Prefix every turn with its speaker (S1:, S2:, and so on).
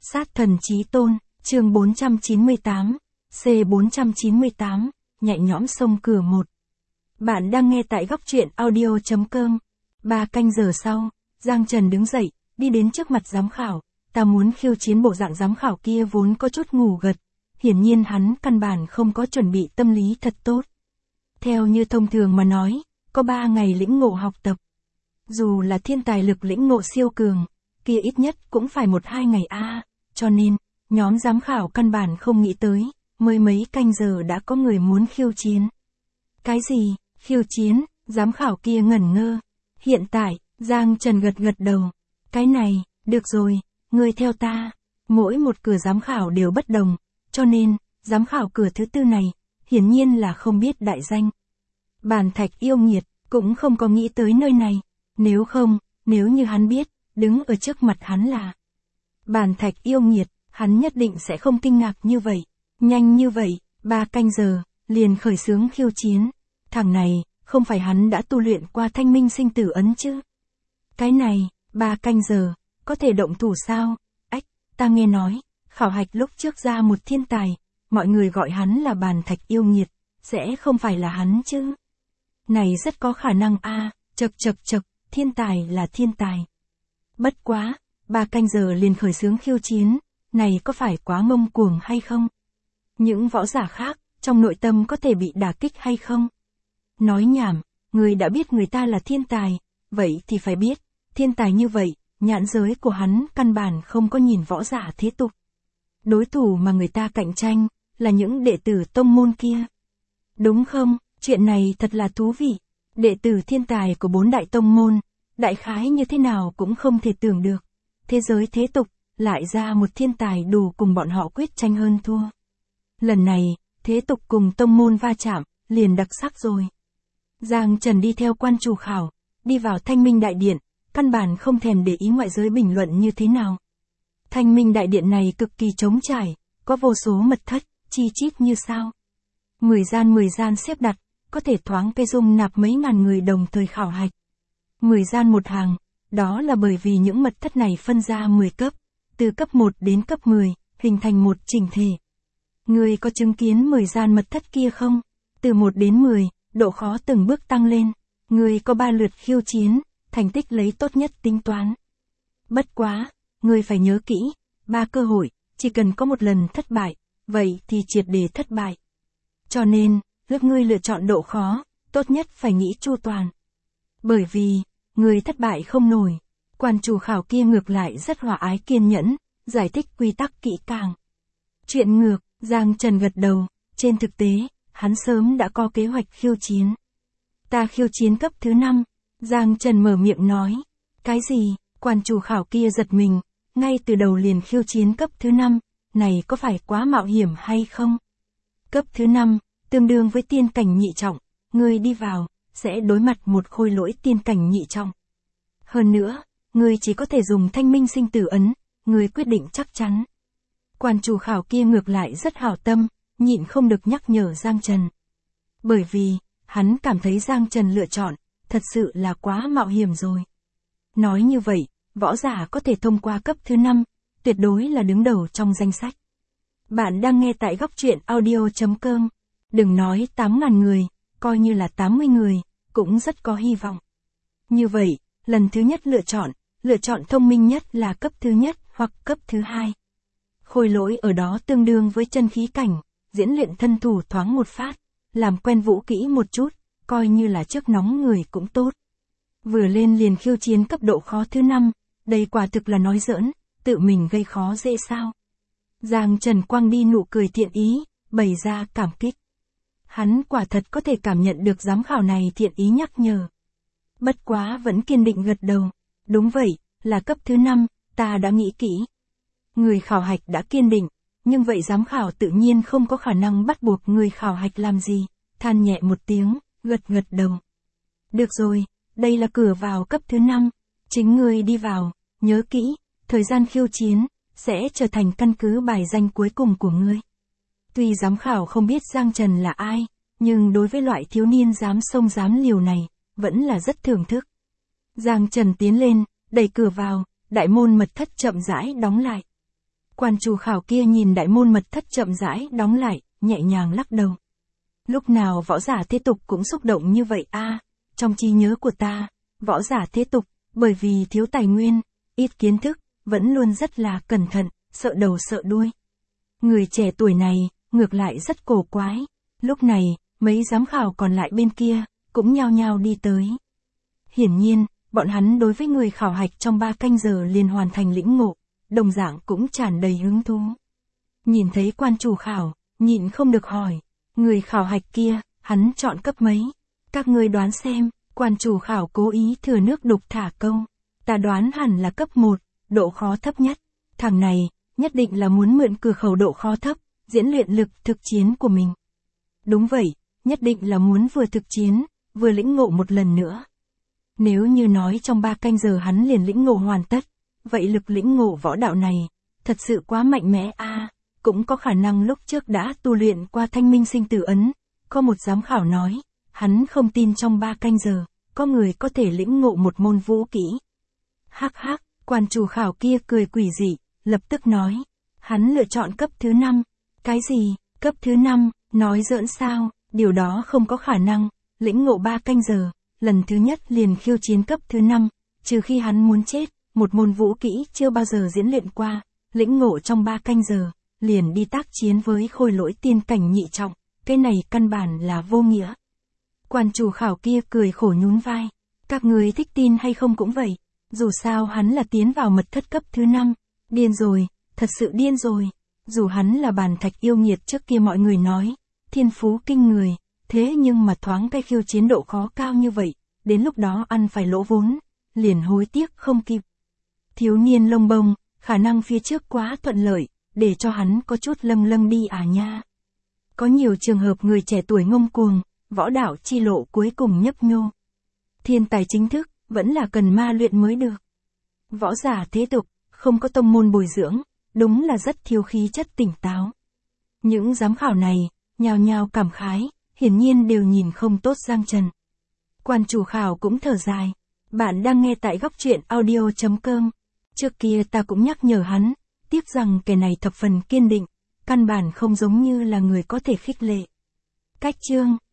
S1: Sát thần chí tôn, chương 498, C498, nhẹ nhõm xông cửa 1. Bạn đang nghe tại góc truyện audio.com. 3 canh giờ sau, Giang Trần đứng dậy, đi đến trước mặt giám khảo. Ta muốn khiêu chiến bộ dạng giám khảo kia vốn có chút ngủ gật. Hiển nhiên hắn căn bản không có chuẩn bị tâm lý thật tốt. Theo như thông thường mà nói, có 3 ngày lĩnh ngộ học tập. Dù là thiên tài lực lĩnh ngộ siêu cường, kia ít nhất cũng phải 1-2 ngày cho nên, nhóm giám khảo căn bản không nghĩ tới, mới mấy canh giờ đã có người muốn khiêu chiến. Cái gì, khiêu chiến, giám khảo kia ngẩn ngơ. Hiện tại, Giang Trần gật gật đầu. Cái này, được rồi, ngươi theo ta. Mỗi một cửa giám khảo đều bất đồng, cho nên, giám khảo cửa thứ tư này, hiển nhiên là không biết đại danh. Bàn Thạch yêu nghiệt, cũng không có nghĩ tới nơi này. Nếu không, nếu như hắn biết, đứng ở trước mặt hắn là Bàn Thạch yêu nghiệt, hắn nhất định sẽ không kinh ngạc như vậy. Nhanh như vậy, 3 canh giờ, liền khởi xướng khiêu chiến. Thằng này, không phải hắn đã tu luyện qua Thanh Minh Sinh Tử Ấn chứ? Cái này, 3 canh giờ, có thể động thủ sao? Ách, ta nghe nói, khảo hạch lúc trước ra một thiên tài, mọi người gọi hắn là Bàn Thạch yêu nghiệt, sẽ không phải là hắn chứ? Này rất có khả năng chật, thiên tài là thiên tài. Bất quá, 3 canh giờ liền khởi xướng khiêu chiến, này có phải quá ngông cuồng hay không? Những võ giả khác, trong nội tâm có thể bị đả kích hay không? Nói nhảm, người đã biết người ta là thiên tài, vậy thì phải biết, thiên tài như vậy, nhãn giới của hắn căn bản không có nhìn võ giả thế tục. Đối thủ mà người ta cạnh tranh, là những đệ tử tông môn kia. Đúng không, chuyện này thật là thú vị. Đệ tử thiên tài của 4 đại tông môn, đại khái như thế nào cũng không thể tưởng được. Thế giới thế tục, lại ra một thiên tài đủ cùng bọn họ quyết tranh hơn thua. Lần này, thế tục cùng tông môn va chạm, liền đặc sắc rồi. Giang Trần đi theo quan chủ khảo, đi vào Thanh Minh Đại Điện, căn bản không thèm để ý ngoại giới bình luận như thế nào. Thanh Minh Đại Điện này cực kỳ trống trải, có vô số mật thất, chi chít như sao. 10 gian xếp đặt, có thể thoáng cây dung nạp mấy ngàn người đồng thời khảo hạch. 10 gian một hàng, đó là bởi vì những mật thất này phân ra 10 cấp, từ cấp 1 đến cấp 10, hình thành một chỉnh thể. Người có chứng kiến 10 gian mật thất kia không? Từ 1 đến 10, độ khó từng bước tăng lên. Người có 3 lượt khiêu chiến, thành tích lấy tốt nhất tính toán. Bất quá, người phải nhớ kỹ, 3 cơ hội, chỉ cần có một lần thất bại, vậy thì triệt để thất bại. Cho nên, lúc ngươi lựa chọn độ khó, tốt nhất phải nghĩ chu toàn. Bởi vì, người thất bại không nổi. Quan chủ khảo kia ngược lại rất hòa ái kiên nhẫn, giải thích quy tắc kỹ càng. Chuyện ngược, Giang Trần gật đầu, trên thực tế, hắn sớm đã có kế hoạch khiêu chiến. Ta khiêu chiến cấp thứ 5, Giang Trần mở miệng nói. Cái gì, quan chủ khảo kia giật mình, ngay từ đầu liền khiêu chiến cấp thứ 5, này có phải quá mạo hiểm hay không? Cấp thứ 5, tương đương với tiên cảnh nhị trọng, ngươi đi vào, sẽ đối mặt một khôi lỗi tiên cảnh nhị trọng. Hơn nữa, ngươi chỉ có thể dùng Thanh Minh Sinh Tử Ấn, ngươi quyết định chắc chắn. Quan chủ khảo kia ngược lại rất hảo tâm, nhịn không được nhắc nhở Giang Trần. Bởi vì, hắn cảm thấy Giang Trần lựa chọn, thật sự là quá mạo hiểm rồi. Nói như vậy, võ giả có thể thông qua cấp thứ 5, tuyệt đối là đứng đầu trong danh sách. Bạn đang nghe tại góc truyện audio.com. Đừng nói 8.000 người, coi như là 80 người, cũng rất có hy vọng. Như vậy, lần thứ nhất lựa chọn thông minh nhất là cấp thứ nhất hoặc cấp thứ 2. Khôi lỗi ở đó tương đương với chân khí cảnh, diễn luyện thân thủ thoáng một phát, làm quen vũ kỹ một chút, coi như là trước nóng người cũng tốt. Vừa lên liền khiêu chiến cấp độ khó thứ 5, đây quả thực là nói giỡn, tự mình gây khó dễ sao. Giang Trần quăng đi nụ cười thiện ý, bày ra cảm kích. Hắn quả thật có thể cảm nhận được giám khảo này thiện ý nhắc nhở. Bất quá vẫn kiên định gật đầu. Đúng vậy, là cấp thứ 5, ta đã nghĩ kỹ. Người khảo hạch đã kiên định, nhưng vậy giám khảo tự nhiên không có khả năng bắt buộc người khảo hạch làm gì. Than nhẹ một tiếng, gật đầu. Được rồi, đây là cửa vào cấp thứ 5. Chính ngươi đi vào, nhớ kỹ, thời gian khiêu chiến, sẽ trở thành căn cứ bài danh cuối cùng của ngươi. Tuy giám khảo không biết Giang Trần là ai, nhưng đối với loại thiếu niên dám xông dám liều này, vẫn là rất thưởng thức. Giang Trần tiến lên, đẩy cửa vào, đại môn mật thất chậm rãi đóng lại. Quan chủ khảo kia nhìn đại môn mật thất chậm rãi đóng lại, nhẹ nhàng lắc đầu. Lúc nào võ giả thế tục cũng xúc động như vậy a? Trong trí nhớ của ta, võ giả thế tục, bởi vì thiếu tài nguyên, ít kiến thức, vẫn luôn rất là cẩn thận, sợ đầu sợ đuôi. Người trẻ tuổi này, ngược lại rất cổ quái. Lúc này, mấy giám khảo còn lại bên kia, cũng nhao nhao đi tới. Hiển nhiên, bọn hắn đối với người khảo hạch trong 3 canh giờ liền hoàn thành lĩnh ngộ, đồng dạng cũng tràn đầy hứng thú. Nhìn thấy quan chủ khảo, nhịn không được hỏi, người khảo hạch kia, hắn chọn cấp mấy? Các ngươi đoán xem, quan chủ khảo cố ý thừa nước đục thả câu. Ta đoán hẳn là cấp 1, độ khó thấp nhất. Thằng này, nhất định là muốn mượn cửa khẩu độ khó thấp, diễn luyện lực thực chiến của mình. Đúng vậy, nhất định là muốn vừa thực chiến, vừa lĩnh ngộ một lần nữa. Nếu như nói trong 3 canh giờ hắn liền lĩnh ngộ hoàn tất, vậy lực lĩnh ngộ võ đạo này, thật sự quá mạnh mẽ a. Cũng có khả năng lúc trước đã tu luyện qua thanh minh sinh tử ấn. Có một giám khảo nói, hắn không tin trong 3 canh giờ, có người có thể lĩnh ngộ một môn vũ kỹ. Hắc hắc, quan chủ khảo kia cười quỷ dị, lập tức nói, hắn lựa chọn cấp thứ 5. Cái gì, cấp thứ 5, nói giỡn sao, điều đó không có khả năng, lĩnh ngộ 3 canh giờ, lần thứ nhất liền khiêu chiến cấp thứ 5, trừ khi hắn muốn chết, một môn vũ kỹ chưa bao giờ diễn luyện qua, lĩnh ngộ trong 3 canh giờ, liền đi tác chiến với khôi lỗi tiên cảnh nhị trọng, cái này căn bản là vô nghĩa. Quan chủ khảo kia cười khổ nhún vai, các người thích tin hay không cũng vậy, dù sao hắn là tiến vào mật thất cấp thứ 5, điên rồi, thật sự điên rồi, dù hắn là bàn thạch yêu nghiệt trước kia mọi người nói, thiên phú kinh người, thế nhưng mà thoáng cái khiêu chiến độ khó cao như vậy, đến lúc đó ăn phải lỗ vốn, liền hối tiếc không kịp. Thiếu niên lông bông, khả năng phía trước quá thuận lợi, để cho hắn có chút lâng lâng đi à nha. Có nhiều trường hợp người trẻ tuổi ngông cuồng, võ đạo chi lộ cuối cùng nhấp nhô. Thiên tài chính thức, vẫn là cần ma luyện mới được. Võ giả thế tục, không có tông môn bồi dưỡng, đúng là rất thiếu khí chất tỉnh táo. Những giám khảo này, nhao nhao cảm khái, hiển nhiên đều nhìn không tốt Giang Trần. Quan chủ khảo cũng thở dài. Bạn đang nghe tại góc truyện audio.com. Trước kia ta cũng nhắc nhở hắn, tiếc rằng kẻ này thập phần kiên định, căn bản không giống như là người có thể khích lệ. Cách chương